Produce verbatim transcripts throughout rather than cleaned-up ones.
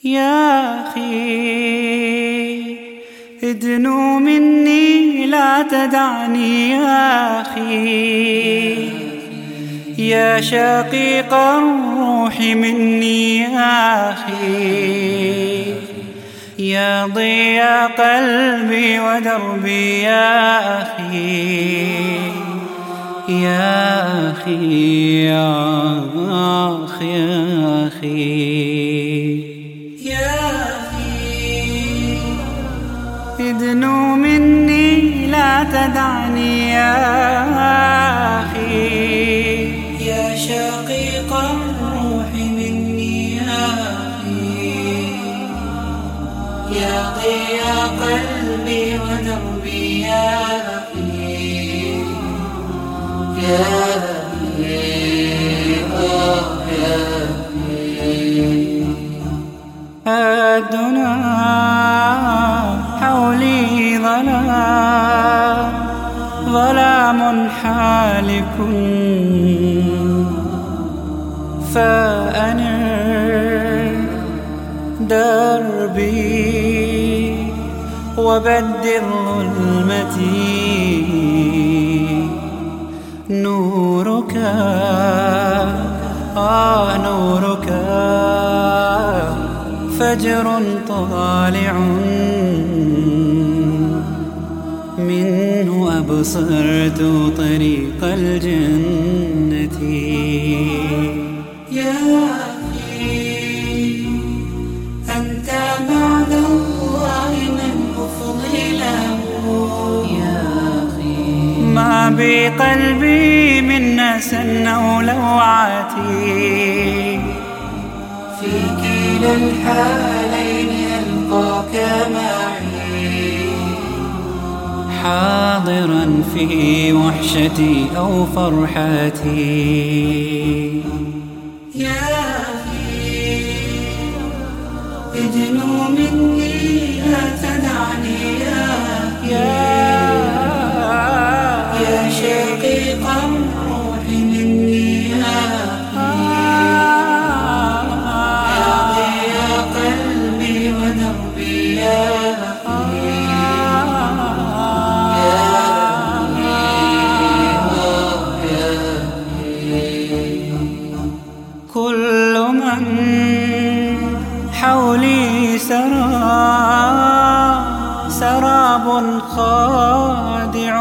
يا أخي ادنو مني لا تدعني يا أخي، يا شقيق الروح مني يا أخي، يا ضياء قلبي ودربي يا أخي، يا أخي يا أخي يا أخي ادنو مني لا تدعني يا أخي، يا شقيق الروح مني يا أخي، يا ضياء قلبي ودربي يا أخي، يا أخي آه يا أخي. الدنا حولي ظلام ظلام حالك، فأنر دربي وبدل ظلمتي، نورك آه نورك فجر طالع، منه أبصرت طريق الجنة. يا أخي أنت بعد الله من أفضله، يا أخي ما بقلبي من نسى أو لوعتي، في كلا الحالين ألقاك معي، حاضرا في وحشتي أو فرحتي. يا أخي ادنو مني لا تدعني يا أخي، يا شقيق الروح مني يا أخي، يا ضياء قلبي ودربي يا أخي، يا كل من حولي سراب سراب خادع،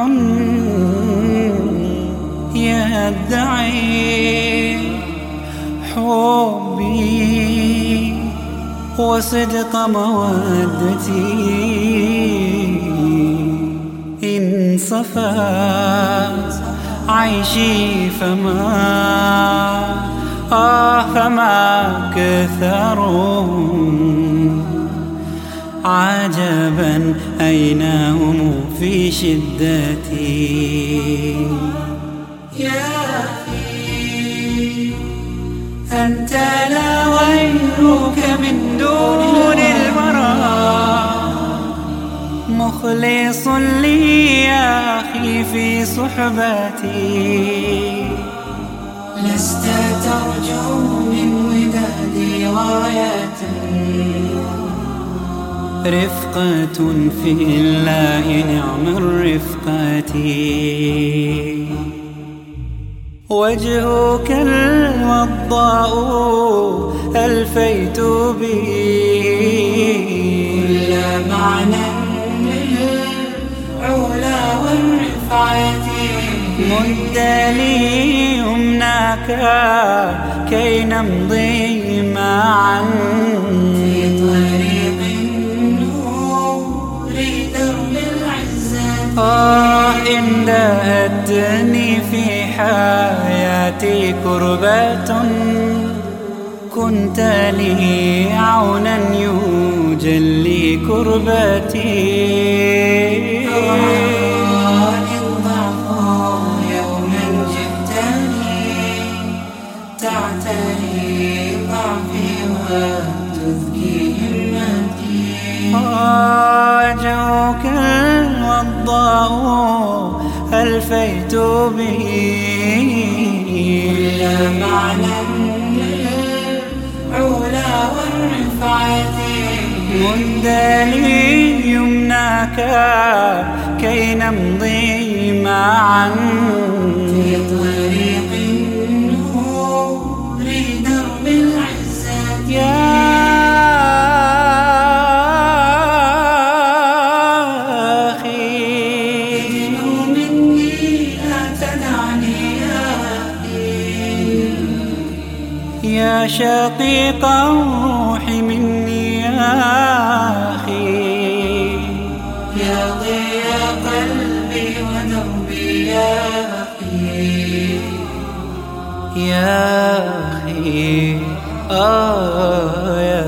يدعي حبي وصدق مودتي، إن صفات عيشي فما آه فما كثرهم، عجبا أين هم في شدتي. يا أخي أنت لا غيرك من دون الورى، مخلص لي يا أخي في صحبتي، لست ترجو من ودادي غاية، رفقة في الله نعم الرفقة، وجهك الوضاء ألفيت به كل معنى للعلا والرفعة، مد لي يمناك كي نمضي معا في طريق النور درب العزة. آه إن دهتني في حياتي كربة، كنت لي عونا يجلي كربتي. تعتري ضعفي وتذكي همتي، وجهك الوضاء ألفيت به كل معنى للعلا والرفعة، شفعتي مد لي يمناك كي نمضي معا في طريق النور درب العزة يا أخي ادنو مني لا تدعني يا أخي يا شقيق روحي مني يا أخي يا ضياء قلبي ودربي يا أخي يا أخي آه يا